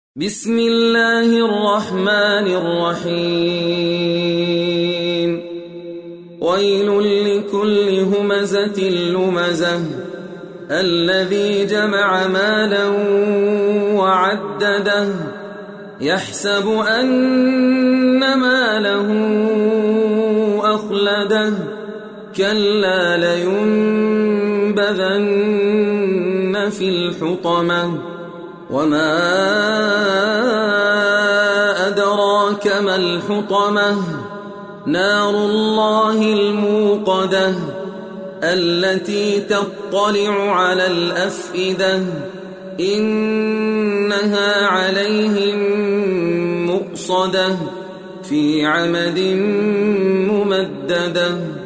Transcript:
بسم الله الرحمن الرحيم ويل لكل همزة لمزة الذي جمع مالا وعدده يحسب أن ماله أخلده كلا لينبذن في الحطمة وما أدراك ما الحطمة نار الله الموقدة التي تطلع على الأفئدة إنها عليهم مؤصدة في عمد ممددة.